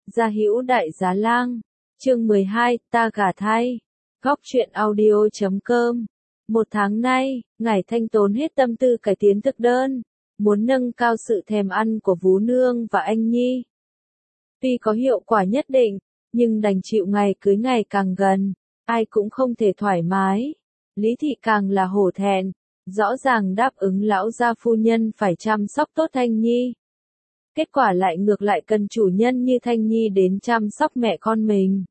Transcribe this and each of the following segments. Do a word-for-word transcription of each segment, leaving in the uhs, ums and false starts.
Gia hữu đại giá lang. Chương mười hai, ta gả thay. Góc truyện audio chấm com. Một tháng nay, Ngải Thanh tốn hết tâm tư cải tiến thực đơn, muốn nâng cao sự thèm ăn của Vú Nương và anh Nhi. Tuy có hiệu quả nhất định, nhưng đành chịu ngày cưới ngày càng gần, ai cũng không thể thoải mái. Lý Thị càng là hổ thẹn, rõ ràng đáp ứng lão gia phu nhân phải chăm sóc tốt Thanh Nhi. Kết quả lại ngược lại cần chủ nhân như Thanh Nhi đến chăm sóc mẹ con mình.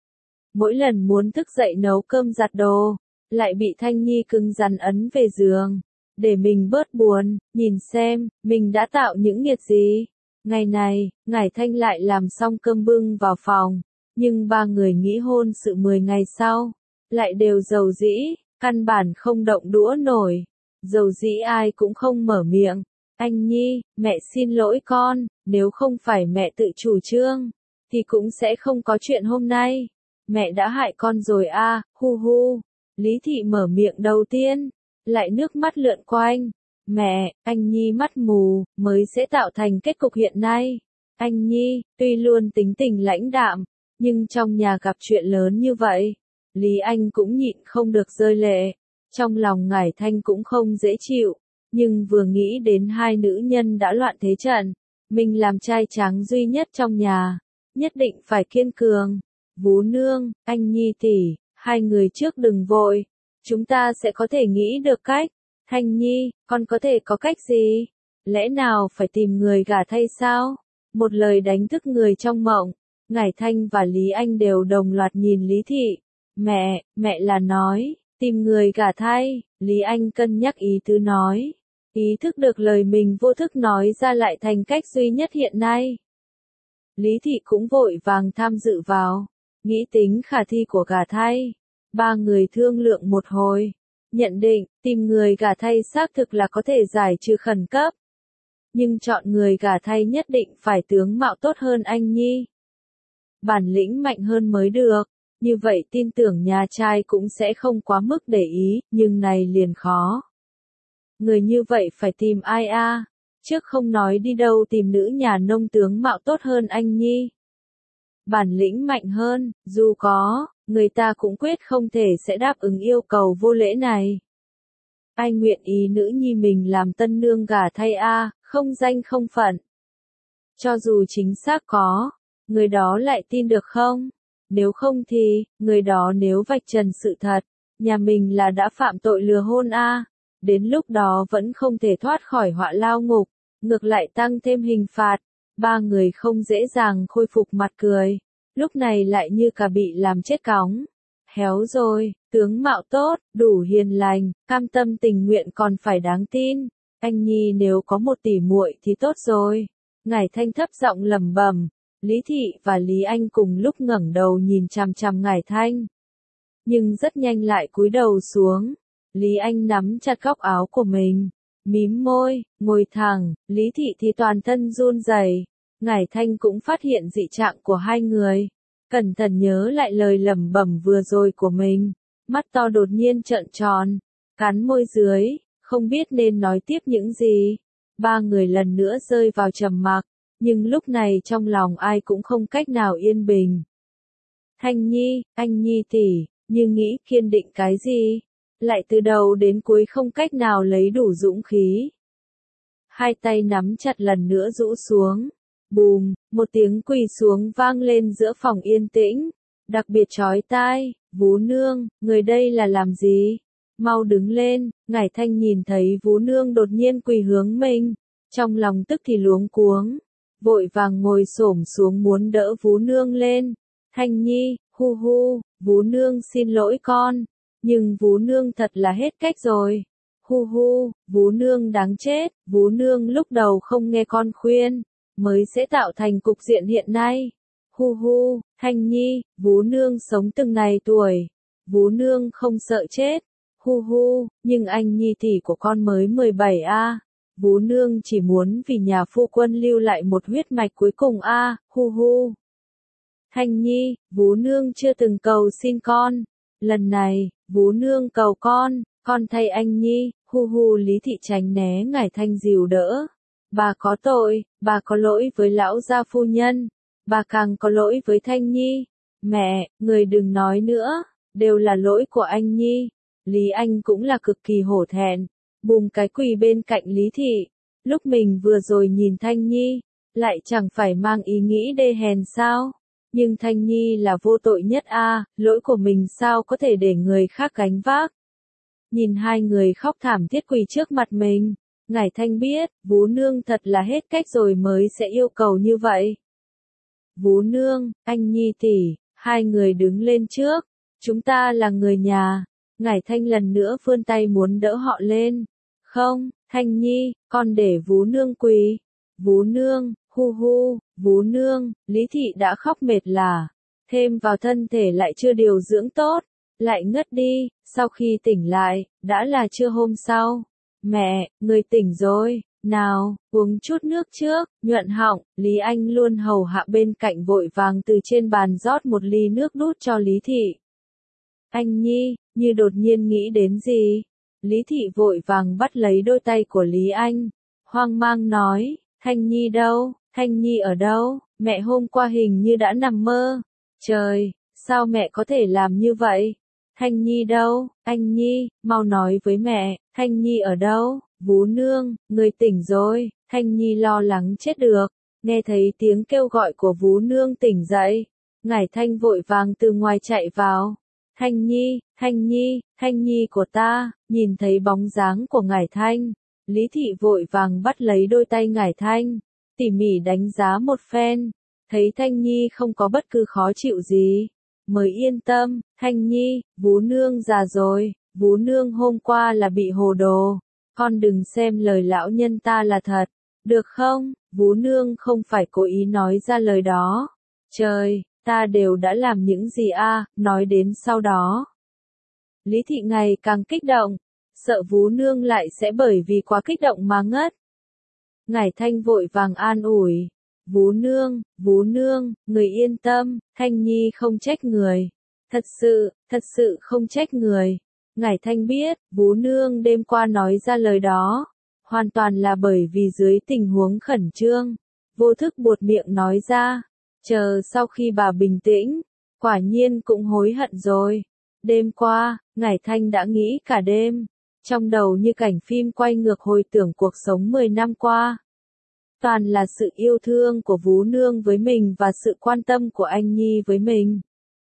Mỗi lần muốn thức dậy nấu cơm giặt đồ, lại bị Thanh Nhi cứng rắn ấn về giường, để mình bớt buồn, nhìn xem, mình đã tạo những nghiệt gì. Ngày này, Ngải Thanh lại làm xong cơm bưng vào phòng, nhưng ba người nghĩ hôn sự mười ngày sau, lại đều dầu dĩ, căn bản không động đũa nổi. Dầu dĩ ai cũng không mở miệng. Anh Nhi, mẹ xin lỗi con, nếu không phải mẹ tự chủ trương, thì cũng sẽ không có chuyện hôm nay. Mẹ đã hại con rồi a, hu hu. Lý Thị mở miệng đầu tiên, lại nước mắt lượn quanh. Mẹ, anh Nhi mắt mù, mới sẽ tạo thành kết cục hiện nay. Anh Nhi, tuy luôn tính tình lãnh đạm, nhưng trong nhà gặp chuyện lớn như vậy, Lý Anh cũng nhịn không được rơi lệ. Trong lòng Ngải Thanh cũng không dễ chịu, nhưng vừa nghĩ đến hai nữ nhân đã loạn thế trận, mình làm trai tráng duy nhất trong nhà, nhất định phải kiên cường. Vú Nương, anh Nhi tỷ, hai người trước đừng vội, chúng ta sẽ có thể nghĩ được cách. Thanh Nhi, con có thể có cách gì? Lẽ nào phải tìm người gả thay sao? Một lời đánh thức người trong mộng, Ngải Thanh và Lý Anh đều đồng loạt nhìn Lý Thị. Mẹ, mẹ là nói, tìm người gả thay. Lý Anh cân nhắc ý tứ nói, ý thức được lời mình vô thức nói ra lại thành cách duy nhất hiện nay. Lý Thị cũng vội vàng tham dự vào, nghĩ tính khả thi của gả thay. Ba người thương lượng một hồi, nhận định, tìm người gả thay xác thực là có thể giải trừ khẩn cấp. Nhưng chọn người gả thay nhất định phải tướng mạo tốt hơn anh Nhi. Bản lĩnh mạnh hơn mới được, như vậy tin tưởng nhà trai cũng sẽ không quá mức để ý, nhưng này liền khó. Người như vậy phải tìm ai a? À? Trước không nói đi đâu tìm nữ nhà nông tướng mạo tốt hơn anh Nhi. Bản lĩnh mạnh hơn, dù có, người ta cũng quyết không thể sẽ đáp ứng yêu cầu vô lễ này. Ai nguyện ý nữ nhi mình làm tân nương gả thay a, à, không danh không phận. Cho dù chính xác có, người đó lại tin được không? Nếu không thì, người đó nếu vạch trần sự thật, nhà mình là đã phạm tội lừa hôn a, à, đến lúc đó vẫn không thể thoát khỏi họa lao ngục, ngược lại tăng thêm hình phạt. Ba người không dễ dàng khôi phục mặt cười, lúc này lại như cả bị làm chết cóng. Héo rồi, tướng mạo tốt, đủ hiền lành, cam tâm tình nguyện còn phải đáng tin. Anh Nhi nếu có một tỷ muội thì tốt rồi. Ngải Thanh thấp giọng lẩm bẩm. Lý Thị và Lý Anh cùng lúc ngẩng đầu nhìn chằm chằm Ngải Thanh, nhưng rất nhanh lại cúi đầu xuống. Lý Anh nắm chặt góc áo của mình, mím môi, ngồi thẳng. Lý Thị thì toàn thân run rẩy. Ngải Thanh cũng phát hiện dị trạng của hai người, cẩn thận nhớ lại lời lẩm bẩm vừa rồi của mình, mắt to đột nhiên trợn tròn, cắn môi dưới, không biết nên nói tiếp những gì. Ba người lần nữa rơi vào trầm mặc, nhưng lúc này trong lòng ai cũng không cách nào yên bình. Thanh Nhi, anh Nhi tỷ, như nghĩ kiên định cái gì, lại từ đầu đến cuối không cách nào lấy đủ dũng khí. Hai tay nắm chặt lần nữa rũ xuống. Bùm, một tiếng quỳ xuống vang lên giữa phòng yên tĩnh, đặc biệt chói tai. Vú Nương, người đây là làm gì? Mau đứng lên. Ngải Thanh nhìn thấy Vú Nương đột nhiên quỳ hướng mình, trong lòng tức thì luống cuống, vội vàng ngồi xổm xuống muốn đỡ Vú Nương lên. Thanh Nhi, hu hu, Vú Nương xin lỗi con, nhưng Vú Nương thật là hết cách rồi. Hu hu, Vú Nương đáng chết, Vú Nương lúc đầu không nghe con khuyên, mới sẽ tạo thành cục diện hiện nay. Hu hu, Thanh Nhi, Vú Nương sống từng này tuổi, Vú Nương không sợ chết. Hu hu, nhưng anh Nhi tỷ của con mới mười bảy a, à. Vú Nương chỉ muốn vì nhà phu quân lưu lại một huyết mạch cuối cùng a, à. Hu hu. Thanh Nhi, Vú Nương chưa từng cầu xin con, lần này, Vú Nương cầu con, con thay anh Nhi. Hu hu. Lý Thị tránh né Ngải Thanh dìu đỡ. Bà có tội, bà có lỗi với lão gia phu nhân. bà càng có lỗi với Thanh Nhi. Mẹ, người đừng nói nữa, đều là lỗi của anh Nhi. Lý Anh cũng là cực kỳ hổ thẹn, bùm cái quỳ bên cạnh Lý Thị. Lúc mình vừa rồi nhìn Thanh Nhi, lại chẳng phải mang ý nghĩ đê hèn sao? Nhưng Thanh Nhi là vô tội nhất a, lỗi của mình sao có thể để người khác gánh vác. Nhìn hai người khóc thảm thiết quỳ trước mặt mình, Ngải Thanh biết, Vú Nương thật là hết cách rồi mới sẽ yêu cầu như vậy. Vú Nương, anh Nhi tỷ, hai người đứng lên trước, chúng ta là người nhà. Ngải Thanh lần nữa vươn tay muốn đỡ họ lên. Không, Thanh Nhi, con để Vú Nương quỳ. Vú Nương, hu hu, Vú Nương, Lý Thị đã khóc mệt lả, thêm vào thân thể lại chưa điều dưỡng tốt, lại ngất đi, sau khi tỉnh lại, đã là trưa hôm sau. Mẹ, người tỉnh rồi, nào, uống chút nước trước, nhuận họng, Lý Anh luôn hầu hạ bên cạnh vội vàng từ trên bàn rót một ly nước đút cho Lý Thị. Anh Nhi, như đột nhiên nghĩ đến gì? Lý Thị vội vàng bắt lấy đôi tay của Lý Anh, hoang mang nói, Thanh Nhi đâu, Thanh Nhi ở đâu, mẹ hôm qua hình như đã nằm mơ. Trời, sao mẹ có thể làm như vậy? Thanh Nhi đâu, anh Nhi, mau nói với mẹ, Thanh Nhi ở đâu? Vú Nương, người tỉnh rồi. Thanh Nhi lo lắng chết được, nghe thấy tiếng kêu gọi của Vú Nương tỉnh dậy. Ngải Thanh vội vàng từ ngoài chạy vào. Thanh Nhi, Thanh Nhi, Thanh Nhi của ta, nhìn thấy bóng dáng của Ngải Thanh. Lý Thị vội vàng bắt lấy đôi tay Ngải Thanh, tỉ mỉ đánh giá một phen, thấy Thanh Nhi không có bất cứ khó chịu gì, mới yên tâm. Thanh Nhi, Vú Nương già rồi, Vú Nương hôm qua là bị hồ đồ, con đừng xem lời lão nhân ta là thật, được không? Vú Nương không phải cố ý nói ra lời đó. Trời, ta đều đã làm những gì a? À, nói đến sau đó. Lý Thị ngày càng kích động, sợ Vú Nương lại sẽ bởi vì quá kích động mà ngất. Ngải Thanh vội vàng an ủi, Vú Nương, Vú Nương, người yên tâm, Thanh Nhi không trách người. Thật sự, thật sự không trách người. Ngải Thanh biết, Vú Nương đêm qua nói ra lời đó, hoàn toàn là bởi vì dưới tình huống khẩn trương, vô thức buột miệng nói ra. Chờ sau khi bà bình tĩnh, quả nhiên cũng hối hận rồi. Đêm qua, Ngải Thanh đã nghĩ cả đêm, trong đầu như cảnh phim quay ngược hồi tưởng cuộc sống mười năm qua. Toàn là sự yêu thương của Vú Nương với mình và sự quan tâm của anh Nhi với mình.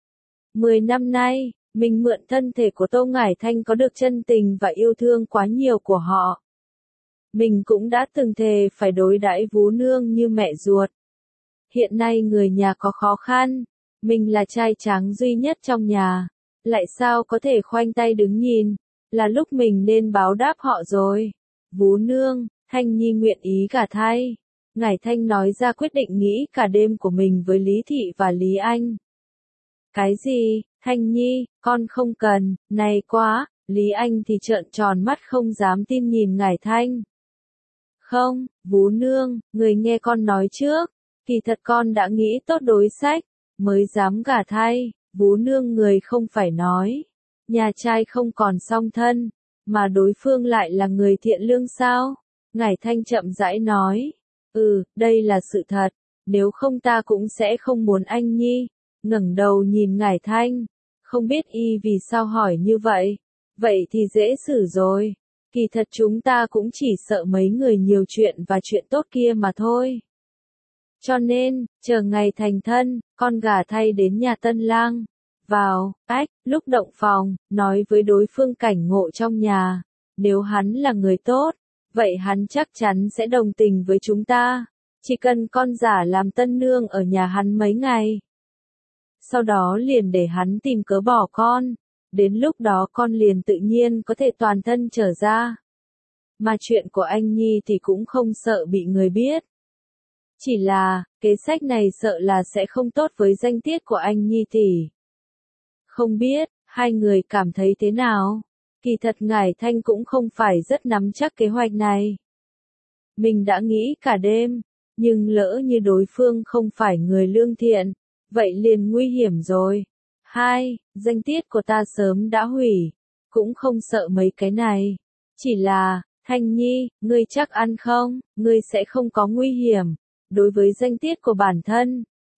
Mười năm nay, mình mượn thân thể của Tô Ngải Thanh có được chân tình và yêu thương quá nhiều của họ. Mình cũng đã từng thề phải đối đãi Vú Nương như mẹ ruột. Hiện nay người nhà có khó khăn, mình là trai tráng duy nhất trong nhà, lại sao có thể khoanh tay đứng nhìn, là lúc mình nên báo đáp họ rồi. Vú Nương, Thanh Nhi nguyện ý gả thay. Ngải Thanh nói ra quyết định nghĩ cả đêm của mình với Lý Thị và Lý Anh. Cái gì, Thanh Nhi, con không cần, này quá, Lý Anh thì trợn tròn mắt không dám tin nhìn Ngải Thanh. Không, Vú Nương, người nghe con nói trước, kỳ thật con đã nghĩ tốt đối sách, mới dám gả thay. Vú Nương người không phải nói, nhà trai không còn song thân, mà đối phương lại là người thiện lương sao? Ngải Thanh chậm rãi nói, ừ, đây là sự thật, nếu không ta cũng sẽ không muốn anh Nhi. Ngẩng đầu nhìn Ngải Thanh, không biết y vì sao hỏi như vậy, vậy thì dễ xử rồi, kỳ thật chúng ta cũng chỉ sợ mấy người nhiều chuyện và chuyện tốt kia mà thôi. Cho nên, chờ ngày thành thân, con gả thay đến nhà tân lang. Vào, ách, lúc động phòng, nói với đối phương cảnh ngộ trong nhà. Nếu hắn là người tốt, vậy hắn chắc chắn sẽ đồng tình với chúng ta. Chỉ cần con giả làm tân nương ở nhà hắn mấy ngày. Sau đó liền để hắn tìm cớ bỏ con. Đến lúc đó con liền tự nhiên có thể toàn thân trở ra. Mà chuyện của anh Nhi thì cũng không sợ bị người biết. Chỉ là, kế sách này sợ là sẽ không tốt với danh tiết của anh Nhi tỷ. Không biết, hai người cảm thấy thế nào? Kỳ thật Ngải Thanh cũng không phải rất nắm chắc kế hoạch này. Mình đã nghĩ cả đêm, nhưng lỡ như đối phương không phải người lương thiện, vậy liền nguy hiểm rồi. Hai, danh tiết của ta sớm đã hủy, cũng không sợ mấy cái này. Chỉ là, Thanh Nhi, ngươi chắc ăn không, ngươi sẽ không có nguy hiểm. Đối với danh tiết của bản thân,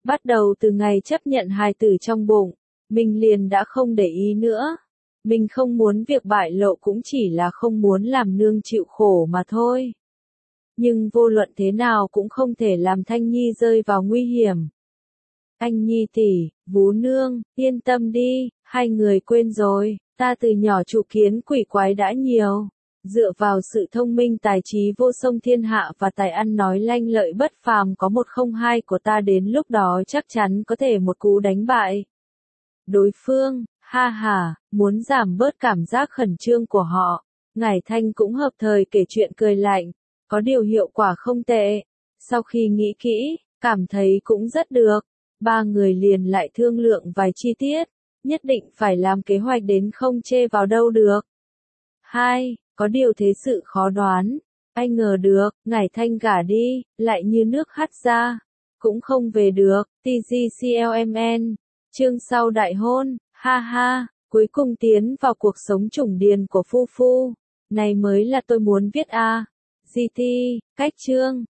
Bắt đầu từ ngày chấp nhận hài tử trong bụng, mình liền đã không để ý nữa. Mình không muốn việc bại lộ cũng chỉ là không muốn làm nương chịu khổ mà thôi. Nhưng vô luận thế nào cũng không thể làm Thanh Nhi rơi vào nguy hiểm. Anh Nhi tỷ, Vú nương, yên tâm đi, hai người quên rồi, ta từ nhỏ chủ kiến quỷ quái đã nhiều. Dựa vào sự thông minh tài trí vô song thiên hạ và tài ăn nói lanh lợi bất phàm có một không hai của ta đến lúc đó chắc chắn có thể một cú đánh bại đối phương, ha ha, muốn giảm bớt cảm giác khẩn trương của họ. Ngải Thanh cũng hợp thời kể chuyện cười lạnh, có điều hiệu quả không tệ. Sau khi nghĩ kỹ, cảm thấy cũng rất được, ba người liền lại thương lượng vài chi tiết, nhất định phải làm kế hoạch đến không chê vào đâu được. Hai, có điều thế sự khó đoán, ai ngờ được, Ngải Thanh gả đi, lại như nước hắt ra, cũng không về được, tê giê xê lờ em en, chương sau đại hôn, ha ha, cuối cùng tiến vào cuộc sống chủng điền của Phu Phu, này mới là tôi muốn viết a. giê tê, cách chương.